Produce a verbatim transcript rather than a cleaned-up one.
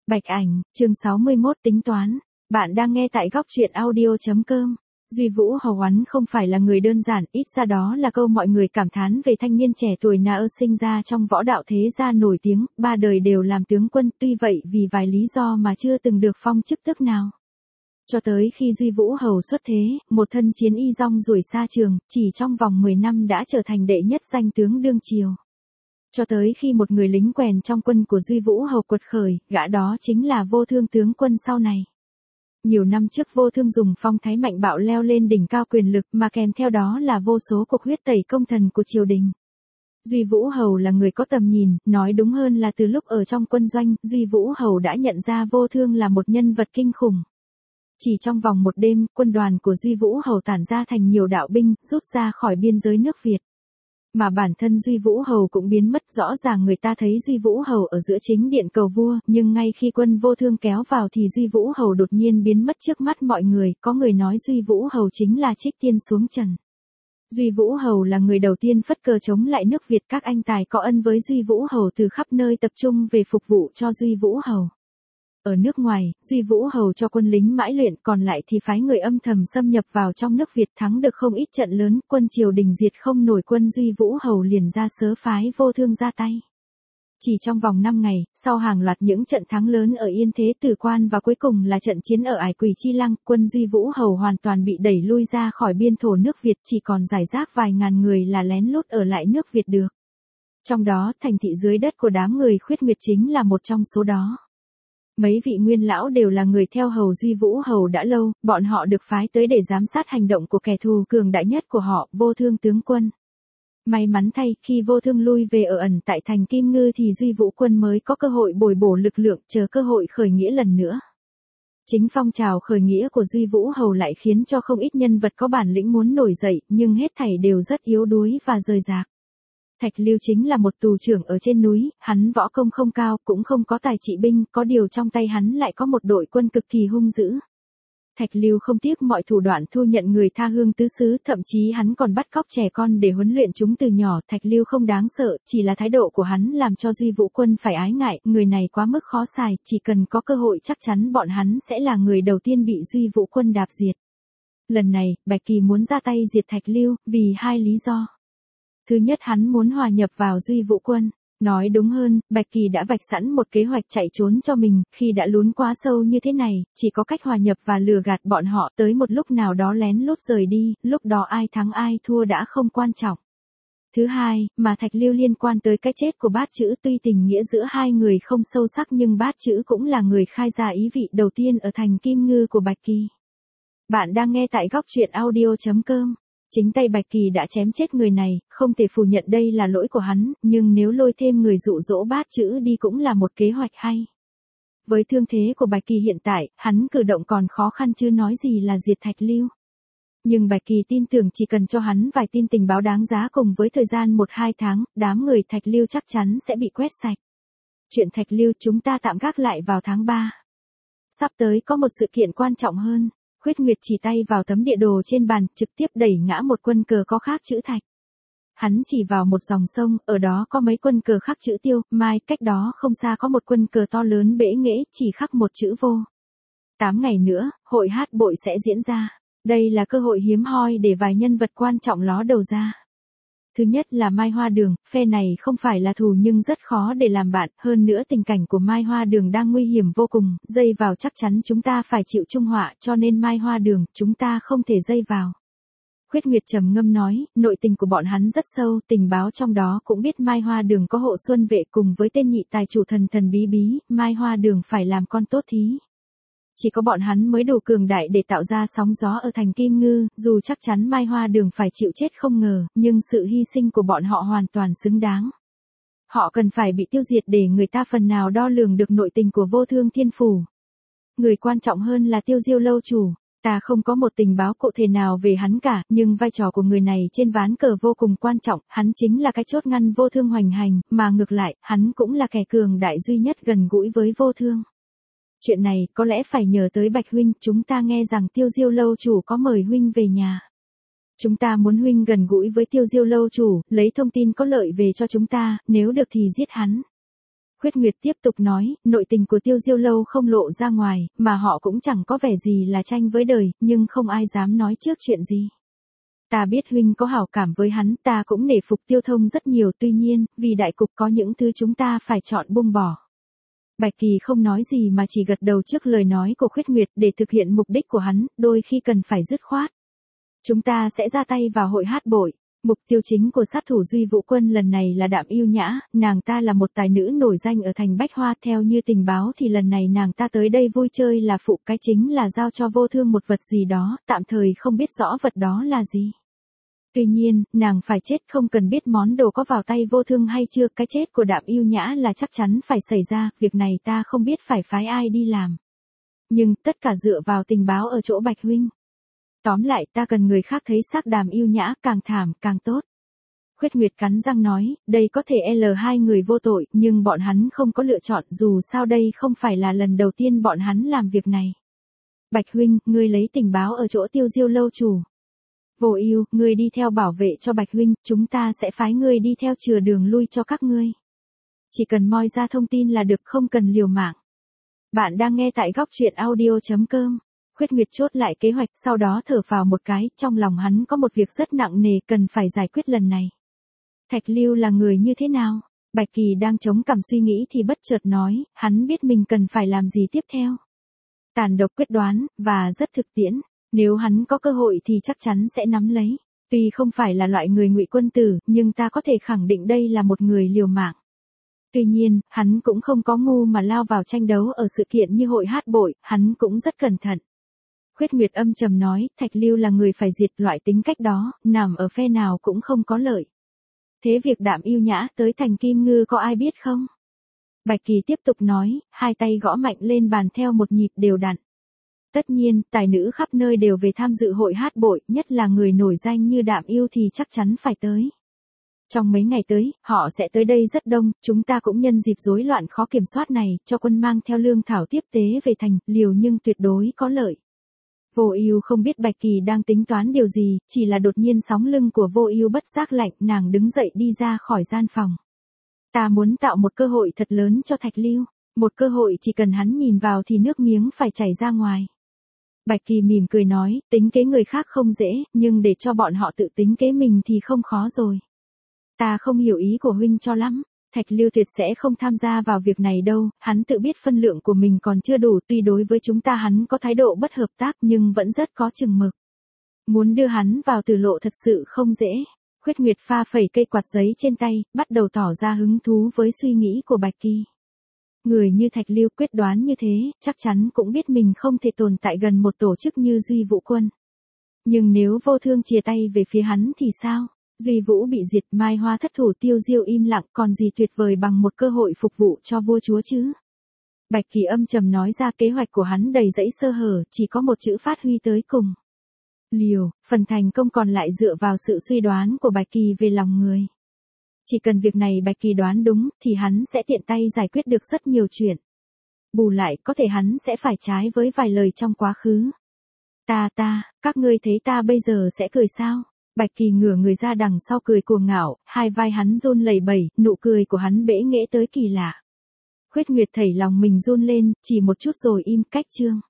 Bạch Ảnh, chương sáu mươi mốt tính toán. Bạn đang nghe tại góc truyện audio.com. Duy Vũ Hầu hắn không phải là người đơn giản, ít ra đó là câu mọi người cảm thán về thanh niên trẻ tuổi Na ơ sinh ra trong võ đạo thế gia nổi tiếng, ba đời đều làm tướng quân, tuy vậy vì vài lý do mà chưa từng được phong chức tước nào. Cho tới khi Duy Vũ Hầu xuất thế, một thân chiến y rong ruổi xa trường, chỉ trong vòng mười năm đã trở thành đệ nhất danh tướng đương triều. Cho tới khi một người lính quèn trong quân của Duy Vũ Hầu quật khởi, gã đó chính là Vô Thương tướng quân sau này. Nhiều năm trước Vô Thương dùng phong thái mạnh bạo leo lên đỉnh cao quyền lực mà kèm theo đó là vô số cuộc huyết tẩy công thần của triều đình. Duy Vũ Hầu là người có tầm nhìn, nói đúng hơn là từ lúc ở trong quân doanh, Duy Vũ Hầu đã nhận ra Vô Thương là một nhân vật kinh khủng. Chỉ trong vòng một đêm, quân đoàn của Duy Vũ Hầu tản ra thành nhiều đạo binh, rút ra khỏi biên giới nước Việt. Mà bản thân Duy Vũ Hầu cũng biến mất, rõ ràng người ta thấy Duy Vũ Hầu ở giữa chính điện cầu vua, nhưng ngay khi quân Vô Thương kéo vào thì Duy Vũ Hầu đột nhiên biến mất trước mắt mọi người, có người nói Duy Vũ Hầu chính là Trích Tiên xuống trần. Duy Vũ Hầu là người đầu tiên phất cờ chống lại nước Việt, các anh tài có ân với Duy Vũ Hầu từ khắp nơi tập trung về phục vụ cho Duy Vũ Hầu. Ở nước ngoài, Duy Vũ Hầu cho quân lính mãi luyện, còn lại thì phái người âm thầm xâm nhập vào trong nước Việt, thắng được không ít trận lớn, quân triều đình diệt không nổi quân Duy Vũ Hầu liền ra sớ phái Vô Thương ra tay. Chỉ trong vòng năm ngày, sau hàng loạt những trận thắng lớn ở Yên Thế Tử Quan và cuối cùng là trận chiến ở Ải Quỳ Chi Lăng, quân Duy Vũ Hầu hoàn toàn bị đẩy lui ra khỏi biên thổ nước Việt, chỉ còn rải rác vài ngàn người là lén lút ở lại nước Việt được. Trong đó, thành thị dưới đất của đám người Khuyết Nguyệt chính là một trong số đó. Mấy vị nguyên lão đều là người theo hầu Duy Vũ Hầu đã lâu, bọn họ được phái tới để giám sát hành động của kẻ thù cường đại nhất của họ, Vô Thương tướng quân. May mắn thay, khi Vô Thương lui về ở ẩn tại thành Kim Ngư thì Duy Vũ quân mới có cơ hội bồi bổ lực lượng, chờ cơ hội khởi nghĩa lần nữa. Chính phong trào khởi nghĩa của Duy Vũ Hầu lại khiến cho không ít nhân vật có bản lĩnh muốn nổi dậy, nhưng hết thảy đều rất yếu đuối và rời rạc. Thạch Lưu chính là một tù trưởng ở trên núi, hắn võ công không cao, cũng không có tài trị binh, có điều trong tay hắn lại có một đội quân cực kỳ hung dữ. Thạch Lưu không tiếc mọi thủ đoạn thu nhận người tha hương tứ xứ, thậm chí hắn còn bắt cóc trẻ con để huấn luyện chúng từ nhỏ. Thạch Lưu không đáng sợ, chỉ là thái độ của hắn làm cho Duy Vũ quân phải ái ngại, người này quá mức khó xài, chỉ cần có cơ hội chắc chắn bọn hắn sẽ là người đầu tiên bị Duy Vũ quân đạp diệt. Lần này, Bạch Kỳ muốn ra tay diệt Thạch Lưu, vì hai lý do. Thứ nhất, hắn muốn hòa nhập vào Duy Vũ quân. Nói đúng hơn, Bạch Kỳ đã vạch sẵn một kế hoạch chạy trốn cho mình, khi đã lún quá sâu như thế này, chỉ có cách hòa nhập và lừa gạt bọn họ, tới một lúc nào đó lén lút rời đi, lúc đó ai thắng ai thua đã không quan trọng. Thứ hai, mà Thạch Lưu liên quan tới cái chết của Bát Chữ, tuy tình nghĩa giữa hai người không sâu sắc nhưng Bát Chữ cũng là người khai ra ý vị đầu tiên ở thành Kim Ngư của Bạch Kỳ. Bạn đang nghe tại góc truyện audio.com. Chính tay Bạch Kỳ đã chém chết người này, không thể phủ nhận đây là lỗi của hắn, nhưng nếu lôi thêm người dụ dỗ Bát Chữ đi cũng là một kế hoạch hay. Với thương thế của Bạch Kỳ hiện tại, hắn cử động còn khó khăn chứ nói gì là diệt Thạch Lưu. Nhưng Bạch Kỳ tin tưởng chỉ cần cho hắn vài tin tình báo đáng giá cùng với thời gian một hai tháng, đám người Thạch Lưu chắc chắn sẽ bị quét sạch. Chuyện Thạch Lưu chúng ta tạm gác lại vào tháng ba. Sắp tới có một sự kiện quan trọng hơn. Khuyết Nguyệt chỉ tay vào tấm địa đồ trên bàn, trực tiếp đẩy ngã một quân cờ có khắc chữ Thạch. Hắn chỉ vào một dòng sông, ở đó có mấy quân cờ khắc chữ Tiêu, Mai, cách đó không xa có một quân cờ to lớn bể nghễ, chỉ khắc một chữ Vô. Tám ngày nữa, hội hát bội sẽ diễn ra. Đây là cơ hội hiếm hoi để vài nhân vật quan trọng ló đầu ra. Thứ nhất là Mai Hoa Đường, phe này không phải là thù nhưng rất khó để làm bạn, hơn nữa tình cảnh của Mai Hoa Đường đang nguy hiểm vô cùng, dây vào chắc chắn chúng ta phải chịu trung họa, cho nên Mai Hoa Đường, chúng ta không thể dây vào. Khuyết Nguyệt trầm ngâm nói, nội tình của bọn hắn rất sâu, tình báo trong đó cũng biết Mai Hoa Đường có hộ xuân vệ cùng với tên nhị tài chủ thần thần bí bí, Mai Hoa Đường phải làm con tốt thí. Chỉ có bọn hắn mới đủ cường đại để tạo ra sóng gió ở thành Kim Ngư, dù chắc chắn Mai Hoa Đường phải chịu chết không ngờ, nhưng sự hy sinh của bọn họ hoàn toàn xứng đáng. Họ cần phải bị tiêu diệt để người ta phần nào đo lường được nội tình của Vô Thương Thiên Phủ. Người quan trọng hơn là Tiêu Diêu lâu chủ. Ta không có một tình báo cụ thể nào về hắn cả, nhưng vai trò của người này trên ván cờ vô cùng quan trọng, hắn chính là cái chốt ngăn Vô Thương hoành hành, mà ngược lại, hắn cũng là kẻ cường đại duy nhất gần gũi với Vô Thương. Chuyện này có lẽ phải nhờ tới Bạch huynh, chúng ta nghe rằng Tiêu Diêu lâu chủ có mời huynh về nhà. Chúng ta muốn huynh gần gũi với Tiêu Diêu lâu chủ, lấy thông tin có lợi về cho chúng ta, nếu được thì giết hắn. Khuyết Nguyệt tiếp tục nói, nội tình của Tiêu Diêu Lâu không lộ ra ngoài, mà họ cũng chẳng có vẻ gì là tranh với đời, nhưng không ai dám nói trước chuyện gì. Ta biết huynh có hảo cảm với hắn, ta cũng nể phục Tiêu Thông rất nhiều, tuy nhiên, vì đại cục có những thứ chúng ta phải chọn buông bỏ. Bạch Kỳ không nói gì mà chỉ gật đầu trước lời nói của Khuyết Nguyệt. Để thực hiện mục đích của hắn, đôi khi cần phải dứt khoát. Chúng ta sẽ ra tay vào hội hát bội. Mục tiêu chính của sát thủ Duy Vũ Quân lần này là Đạm Yêu Nhã, nàng ta là một tài nữ nổi danh ở thành Bách Hoa, theo như tình báo thì lần này nàng ta tới đây vui chơi là phụ, cái chính là giao cho Vô Thương một vật gì đó, tạm thời không biết rõ vật đó là gì. Tuy nhiên, nàng phải chết, không cần biết món đồ có vào tay Vô Thương hay chưa, cái chết của Đạm Yêu Nhã là chắc chắn phải xảy ra, việc này ta không biết phải phái ai đi làm. Nhưng, tất cả dựa vào tình báo ở chỗ Bạch huynh. Tóm lại, ta cần người khác thấy xác Đàm Yêu Nhã, càng thảm, càng tốt. Khuyết Nguyệt cắn răng nói, đây có thể L hai người vô tội, nhưng bọn hắn không có lựa chọn, dù sao đây không phải là lần đầu tiên bọn hắn làm việc này. Bạch huynh, ngươi lấy tình báo ở chỗ Tiêu Diêu Lâu chủ. Vô Ưu, ngươi đi theo bảo vệ cho Bạch huynh, chúng ta sẽ phái ngươi đi theo chừa đường lui cho các ngươi. Chỉ cần moi ra thông tin là được, không cần liều mạng. Bạn đang nghe tại góc truyện audio chấm com. Khuyết Nguyệt chốt lại kế hoạch, sau đó thở phào một cái, trong lòng hắn có một việc rất nặng nề cần phải giải quyết lần này. Thạch Lưu là người như thế nào? Bạch Kỳ đang chống cằm suy nghĩ thì bất chợt nói, hắn biết mình cần phải làm gì tiếp theo. Tàn độc quyết đoán, và rất thực tiễn. Nếu hắn có cơ hội thì chắc chắn sẽ nắm lấy. Tuy không phải là loại người Ngụy quân tử, nhưng ta có thể khẳng định đây là một người liều mạng. Tuy nhiên, hắn cũng không có ngu mà lao vào tranh đấu ở sự kiện như hội hát bội, hắn cũng rất cẩn thận. Khuyết Nguyệt âm trầm nói, Thạch Lưu là người phải diệt, loại tính cách đó, nằm ở phe nào cũng không có lợi. Thế việc Đạm Yêu Nhã tới thành Kim Ngư có ai biết không? Bạch Kỳ tiếp tục nói, hai tay gõ mạnh lên bàn theo một nhịp đều đặn. Tất nhiên, tài nữ khắp nơi đều về tham dự hội hát bội, nhất là người nổi danh như Đạm Yêu thì chắc chắn phải tới. Trong mấy ngày tới, họ sẽ tới đây rất đông, chúng ta cũng nhân dịp rối loạn khó kiểm soát này, cho quân mang theo lương thảo tiếp tế về thành, liều nhưng tuyệt đối có lợi. Vô Ưu không biết Bạch Kỳ đang tính toán điều gì, chỉ là đột nhiên sóng lưng của Vô Ưu bất giác lạnh, nàng đứng dậy đi ra khỏi gian phòng. Ta muốn tạo một cơ hội thật lớn cho Thạch Lưu, một cơ hội chỉ cần hắn nhìn vào thì nước miếng phải chảy ra ngoài. Bạch Kỳ mỉm cười nói, tính kế người khác không dễ, nhưng để cho bọn họ tự tính kế mình thì không khó rồi. Ta không hiểu ý của huynh cho lắm. Thạch Lưu tuyệt sẽ không tham gia vào việc này đâu, hắn tự biết phân lượng của mình còn chưa đủ, tuy đối với chúng ta hắn có thái độ bất hợp tác nhưng vẫn rất có chừng mực. Muốn đưa hắn vào tử lộ thật sự không dễ. Khuyết Nguyệt pha phẩy cây quạt giấy trên tay, bắt đầu tỏ ra hứng thú với suy nghĩ của Bạch Kỳ. Người như Thạch Lưu quyết đoán như thế, chắc chắn cũng biết mình không thể tồn tại gần một tổ chức như Duy Vũ Quân. Nhưng nếu Vô Thương chìa tay về phía hắn thì sao? Duy Vũ bị diệt, Mai Hoa thất thủ, Tiêu Diêu im lặng, còn gì tuyệt vời bằng một cơ hội phục vụ cho vua chúa chứ? Bạch Kỳ âm trầm nói ra kế hoạch của hắn đầy dẫy sơ hở, chỉ có một chữ phát huy tới cùng. Liều, phần thành công còn lại dựa vào sự suy đoán của Bạch Kỳ về lòng người. Chỉ cần việc này Bạch Kỳ đoán đúng, thì hắn sẽ tiện tay giải quyết được rất nhiều chuyện. Bù lại, có thể hắn sẽ phải trái với vài lời trong quá khứ. Ta ta, các ngươi thấy ta bây giờ sẽ cười sao? Bạch Kỳ ngửa người ra đằng sau cười cuồng ngạo, hai vai hắn run lẩy bẩy, nụ cười của hắn bẽ nghễ tới kỳ lạ. Khuyết Nguyệt thảy lòng mình run lên, chỉ một chút rồi im, cách chương.